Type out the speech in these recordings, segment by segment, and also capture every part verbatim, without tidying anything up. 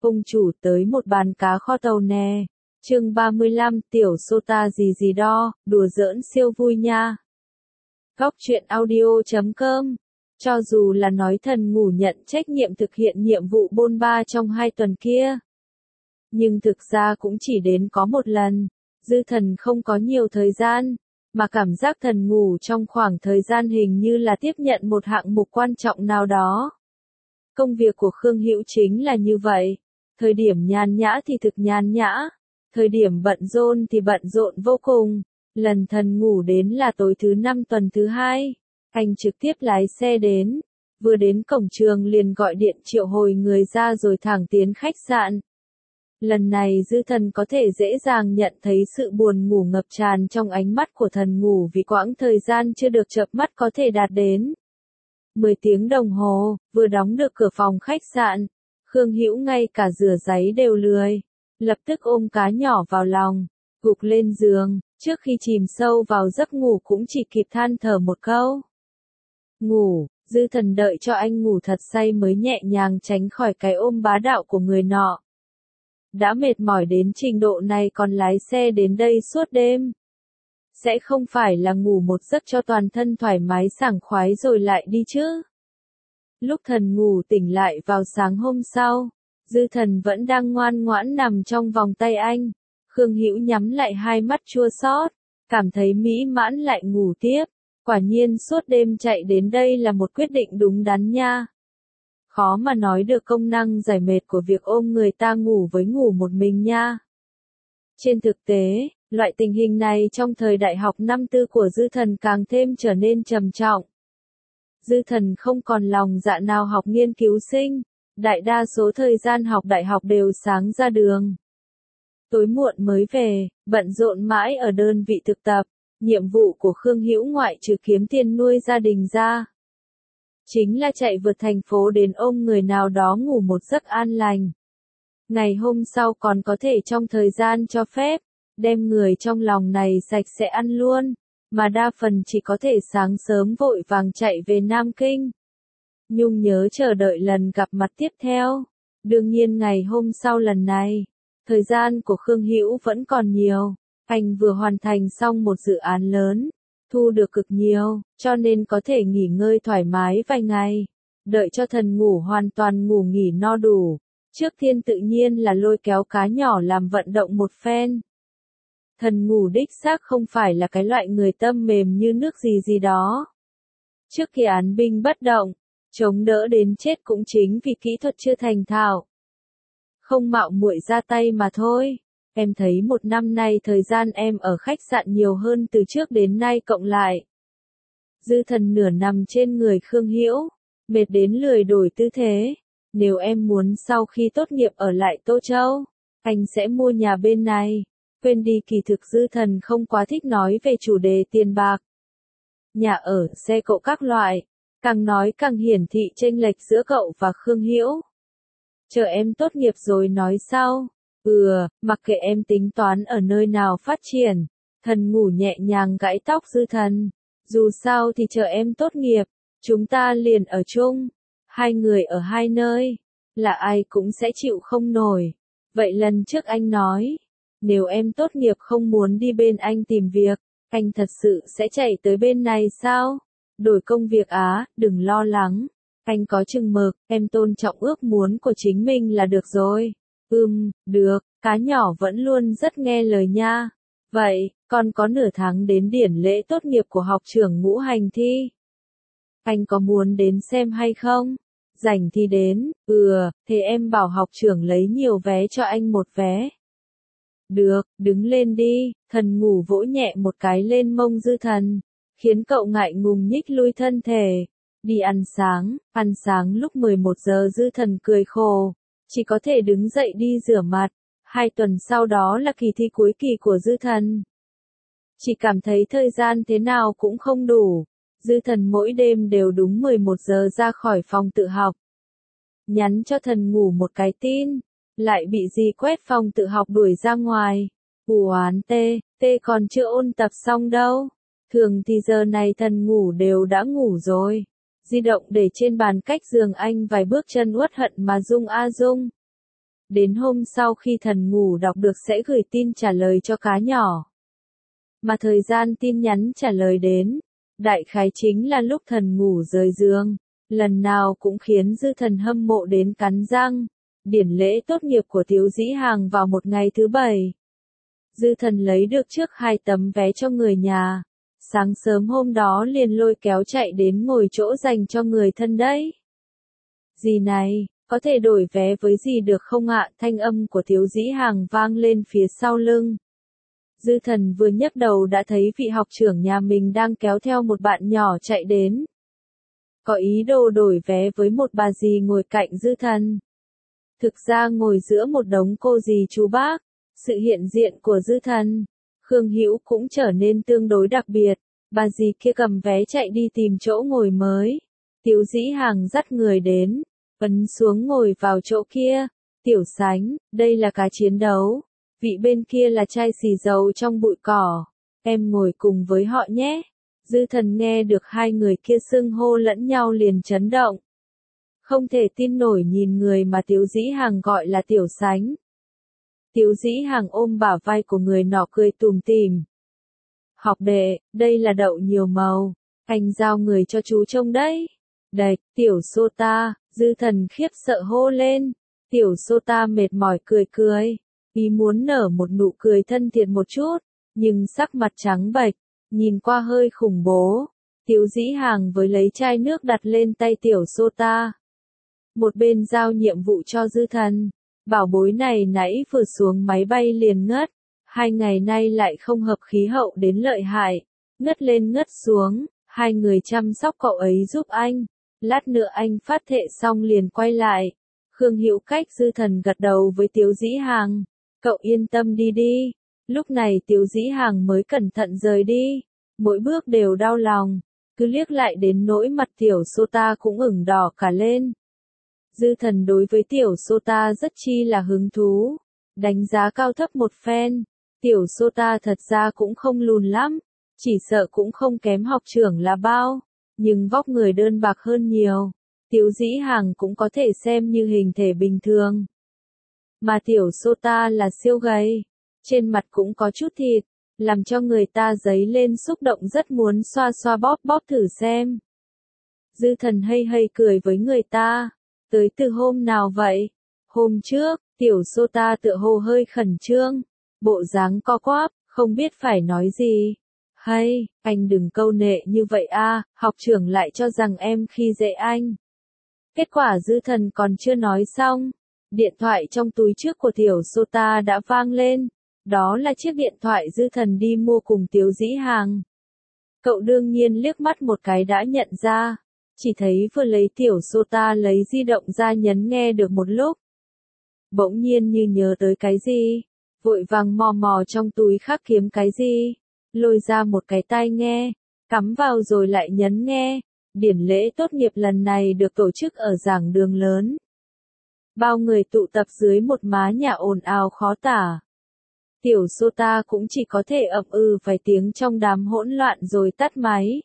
Ông chủ tới một bàn cá kho tàu nè. Chương ba mươi lăm, tiểu sota gì gì đó, đùa giỡn siêu vui nha. Góc truyện audio chấm com. Cho dù là nói thần ngủ nhận trách nhiệm thực hiện nhiệm vụ bôn ba trong hai tuần kia, nhưng thực ra cũng chỉ đến có một lần. Dư thần không có nhiều thời gian, mà cảm giác thần ngủ trong khoảng thời gian hình như là tiếp nhận một hạng mục quan trọng nào đó. Công việc của Khương Hữu chính là như vậy. Thời điểm nhàn nhã thì thực nhàn nhã, thời điểm bận rộn thì bận rộn vô cùng. Lần thần ngủ đến là tối thứ năm tuần thứ hai. Anh trực tiếp lái xe đến, vừa đến cổng trường liền gọi điện triệu hồi người ra rồi thẳng tiến khách sạn. Lần này Dư Thần có thể dễ dàng nhận thấy sự buồn ngủ ngập tràn trong ánh mắt của thần ngủ vì quãng thời gian chưa được chợp mắt có thể đạt đến. mười tiếng đồng hồ, vừa đóng được cửa phòng khách sạn, Khương Hữu ngay cả rửa giấy đều lười, lập tức ôm cá nhỏ vào lòng, gục lên giường, trước khi chìm sâu vào giấc ngủ cũng chỉ kịp than thở một câu. Ngủ, Dư Thần đợi cho anh ngủ thật say mới nhẹ nhàng tránh khỏi cái ôm bá đạo của người nọ. Đã mệt mỏi đến trình độ này còn lái xe đến đây suốt đêm. Sẽ không phải là ngủ một giấc cho toàn thân thoải mái sảng khoái rồi lại đi chứ. Lúc thần ngủ tỉnh lại vào sáng hôm sau, Dư Thần vẫn đang ngoan ngoãn nằm trong vòng tay anh. Khương Hữu nhắm lại hai mắt chua xót, cảm thấy mỹ mãn lại ngủ tiếp. Quả nhiên suốt đêm chạy đến đây là một quyết định đúng đắn nha. Khó mà nói được công năng giải mệt của việc ôm người ta ngủ với ngủ một mình nha. Trên thực tế, loại tình hình này trong thời đại học năm tư của Dư Thần càng thêm trở nên trầm trọng. Dư Thần không còn lòng dạ nào học nghiên cứu sinh, đại đa số thời gian học đại học đều sáng ra đường. Tối muộn mới về, bận rộn mãi ở đơn vị thực tập, nhiệm vụ của Khương Hữu ngoại trừ kiếm tiền nuôi gia đình ra, chính là chạy vượt thành phố đến ôm người nào đó ngủ một giấc an lành. Ngày hôm sau còn có thể trong thời gian cho phép, đem người trong lòng này sạch sẽ ăn luôn, mà đa phần chỉ có thể sáng sớm vội vàng chạy về Nam Kinh. Nhung nhớ chờ đợi lần gặp mặt tiếp theo. Đương nhiên ngày hôm sau lần này, thời gian của Khương Hữu vẫn còn nhiều. Anh vừa hoàn thành xong một dự án lớn, thu được cực nhiều, cho nên có thể nghỉ ngơi thoải mái vài ngày. Đợi cho thần ngủ hoàn toàn ngủ nghỉ no đủ. Trước tiên tự nhiên là lôi kéo cá nhỏ làm vận động một phen. Thần ngủ đích xác không phải là cái loại người tâm mềm như nước gì gì đó. Trước khi án binh bất động, chống đỡ đến chết cũng chính vì kỹ thuật chưa thành thạo. Không mạo muội ra tay mà thôi. Em thấy một năm nay thời gian em ở khách sạn nhiều hơn từ trước đến nay cộng lại. Dư Thần nửa nằm trên người Khương Hữu, mệt đến lười đổi tư thế. Nếu em muốn sau khi tốt nghiệp ở lại Tô Châu, anh sẽ mua nhà bên này. Quên đi, kỳ thực Dư Thần không quá thích nói về chủ đề tiền bạc. Nhà ở, xe cộ các loại, càng nói càng hiển thị chênh lệch giữa cậu và Khương Hữu. Chờ em tốt nghiệp rồi nói sau. Ừ, mặc kệ em tính toán ở nơi nào phát triển. Thần ngủ nhẹ nhàng gãi tóc Dư Thần. Dù sao thì chờ em tốt nghiệp, chúng ta liền ở chung. Hai người ở hai nơi, là ai cũng sẽ chịu không nổi. Vậy lần trước anh nói, nếu em tốt nghiệp không muốn đi bên anh tìm việc, anh thật sự sẽ chạy tới bên này sao? Đổi công việc á, đừng lo lắng. Anh có chừng mực, em tôn trọng ước muốn của chính mình là được rồi. Ừm, được, cá nhỏ vẫn luôn rất nghe lời nha. Vậy, còn có nửa tháng đến điển lễ tốt nghiệp của học trưởng Ngũ Hành thi. Anh có muốn đến xem hay không? Rảnh thì đến. Ừ, thế em bảo học trưởng lấy nhiều vé cho anh một vé. Được, đứng lên đi. Thần ngủ vỗ nhẹ một cái lên mông Dư Thần, khiến cậu ngại ngùng nhích lui thân thể. Đi ăn sáng, ăn sáng lúc mười một giờ Dư Thần cười khổ, chỉ có thể đứng dậy đi rửa mặt. Hai tuần sau đó là kỳ thi cuối kỳ của Dư Thần. Chỉ cảm thấy thời gian thế nào cũng không đủ. Dư Thần mỗi đêm đều đúng mười một giờ ra khỏi phòng tự học. Nhắn cho thần ngủ một cái tin, lại bị dì quét phòng tự học đuổi ra ngoài. Ủ oán tê, tê còn chưa ôn tập xong đâu. Thường thì giờ này thần ngủ đều đã ngủ rồi. Di động để trên bàn cách giường anh vài bước chân uất hận mà rung a rung. Đến hôm sau khi thần ngủ đọc được sẽ gửi tin trả lời cho cá nhỏ. Mà thời gian tin nhắn trả lời đến, đại khái chính là lúc thần ngủ rời giường, lần nào cũng khiến Dư Thần hâm mộ đến cắn răng. Điển lễ tốt nghiệp của Tiếu Dĩ Hàng vào một ngày thứ bảy. Dư Thần lấy được trước hai tấm vé cho người nhà. Sáng sớm hôm đó liền lôi kéo chạy đến ngồi chỗ dành cho người thân đấy. Dì này, có thể đổi vé với dì được không ạ? Thanh âm của Tiếu Dĩ Hàng vang lên phía sau lưng. Dư Thần vừa nhấc đầu đã thấy vị học trưởng nhà mình đang kéo theo một bạn nhỏ chạy đến. Có ý đồ đổi vé với một bà dì ngồi cạnh Dư Thần. Thực ra ngồi giữa một đống cô dì chú bác, sự hiện diện của Dư Thần, Khương Hữu cũng trở nên tương đối đặc biệt. Bà dì kia cầm vé chạy đi tìm chỗ ngồi mới. Tiếu Dĩ Hàng dắt người đến, ấn xuống ngồi vào chỗ kia. Tiểu Sánh, đây là cá chiến đấu. Vị bên kia là chai xì dầu trong bụi cỏ. Em ngồi cùng với họ nhé. Dư Thần nghe được hai người kia xưng hô lẫn nhau liền chấn động. Không thể tin nổi nhìn người mà Tiếu Dĩ Hàng gọi là Tiểu Sánh. Tiếu Dĩ Hàng ôm bả vai của người nọ cười tủm tỉm. Học đệ, đây là đậu nhiều màu, anh giao người cho chú trông đấy. Đạch, Tiểu Sota, Dư Thần khiếp sợ hô lên. Tiểu Sota mệt mỏi cười cười, ý muốn nở một nụ cười thân thiện một chút, nhưng sắc mặt trắng bệch, nhìn qua hơi khủng bố. Tiếu Dĩ Hàng với lấy chai nước đặt lên tay Tiểu Sota. Một bên giao nhiệm vụ cho Dư Thần. Bảo bối này nãy vừa xuống máy bay liền ngất. Hai ngày nay lại không hợp khí hậu đến lợi hại. Ngất lên ngất xuống, hai người chăm sóc cậu ấy giúp anh. Lát nữa anh phát thệ xong liền quay lại. Khương Hữu cách Dư Thần gật đầu với Tiếu Dĩ Hàng. Cậu yên tâm đi đi. Lúc này Tiếu Dĩ Hàng mới cẩn thận rời đi. Mỗi bước đều đau lòng. Cứ liếc lại đến nỗi mặt Tiểu Sota cũng ửng đỏ cả lên. Dư Thần đối với Tiểu Sota rất chi là hứng thú. Đánh giá cao thấp một phen. Tiểu Sota thật ra cũng không lùn lắm. Chỉ sợ cũng không kém học trưởng là bao. Nhưng vóc người đơn bạc hơn nhiều. Tiếu Dĩ Hàng cũng có thể xem như hình thể bình thường. Mà Tiểu Sota là siêu gầy. Trên mặt cũng có chút thịt. Làm cho người ta dấy lên xúc động rất muốn xoa xoa bóp bóp thử xem. Dư Thần hay hay cười với người ta. Tới từ hôm nào vậy? Hôm trước, Tiểu Sota tựa hồ hơi khẩn trương. Bộ dáng co quắp, không biết phải nói gì. Hay, anh đừng câu nệ như vậy a, học trưởng lại cho rằng em khi dễ anh. Kết quả Dư Thần còn chưa nói xong. Điện thoại trong túi trước của Tiểu Sota đã vang lên. Đó là chiếc điện thoại Dư Thần đi mua cùng Tiếu Dĩ Hàng. Cậu đương nhiên liếc mắt một cái đã nhận ra. Chỉ thấy vừa lấy Tiểu Sota lấy di động ra nhấn nghe được một lúc. Bỗng nhiên như nhớ tới cái gì. Vội vàng mò mò trong túi khác kiếm cái gì. Lôi ra một cái tai nghe. Cắm vào rồi lại nhấn nghe. Điển lễ tốt nghiệp lần này được tổ chức ở giảng đường lớn. Bao người tụ tập dưới một mái nhà ồn ào khó tả. Tiểu Sota cũng chỉ có thể ậm ừ vài tiếng trong đám hỗn loạn rồi tắt máy.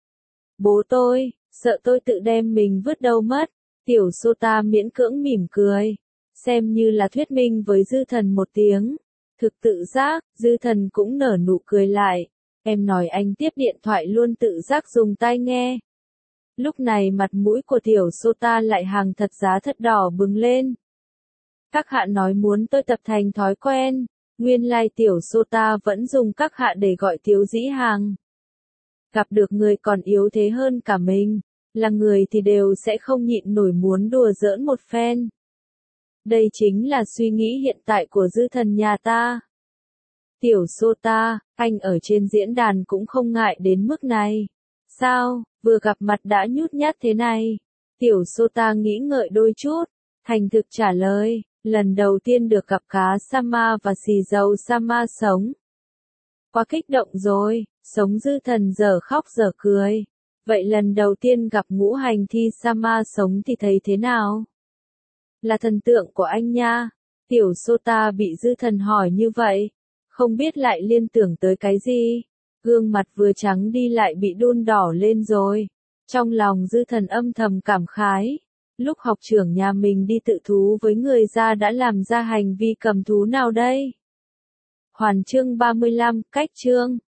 Bố tôi, sợ tôi tự đem mình vứt đâu mất. Tiểu Sota miễn cưỡng mỉm cười. Xem như là thuyết minh với Dư Thần một tiếng. Thực tự giác, Dư Thần cũng nở nụ cười lại. Em nói anh tiếp điện thoại luôn tự giác dùng tai nghe. Lúc này mặt mũi của Tiểu Sota lại hàng thật giá thật đỏ bừng lên. Các hạ nói muốn tôi tập thành thói quen. Nguyên lai Tiểu Sota vẫn dùng các hạ để gọi Tiếu Dĩ Hàng. Gặp được người còn yếu thế hơn cả mình, là người thì đều sẽ không nhịn nổi muốn đùa giỡn một phen. Đây chính là suy nghĩ hiện tại của Dư Thần nhà ta. Tiểu Sota, anh ở trên diễn đàn cũng không ngại đến mức này. Sao, vừa gặp mặt đã nhút nhát thế này? Tiểu Sota nghĩ ngợi đôi chút, thành thực trả lời. Lần đầu tiên được gặp cá Sama và xì dầu Sama sống. Quá kích động rồi, sống Dư Thần giờ khóc giờ cười. Vậy lần đầu tiên gặp ngũ hành thi Sama sống thì thấy thế nào? Là thần tượng của anh nha. Tiểu Sota bị Dư Thần hỏi như vậy. Không biết lại liên tưởng tới cái gì. Gương mặt vừa trắng đi lại bị đun đỏ lên rồi. Trong lòng Dư Thần âm thầm cảm khái. Lúc học trưởng nhà mình đi tự thú với người ra đã làm ra hành vi cầm thú nào đây? Hoàn chương ba mươi lăm, cách chương.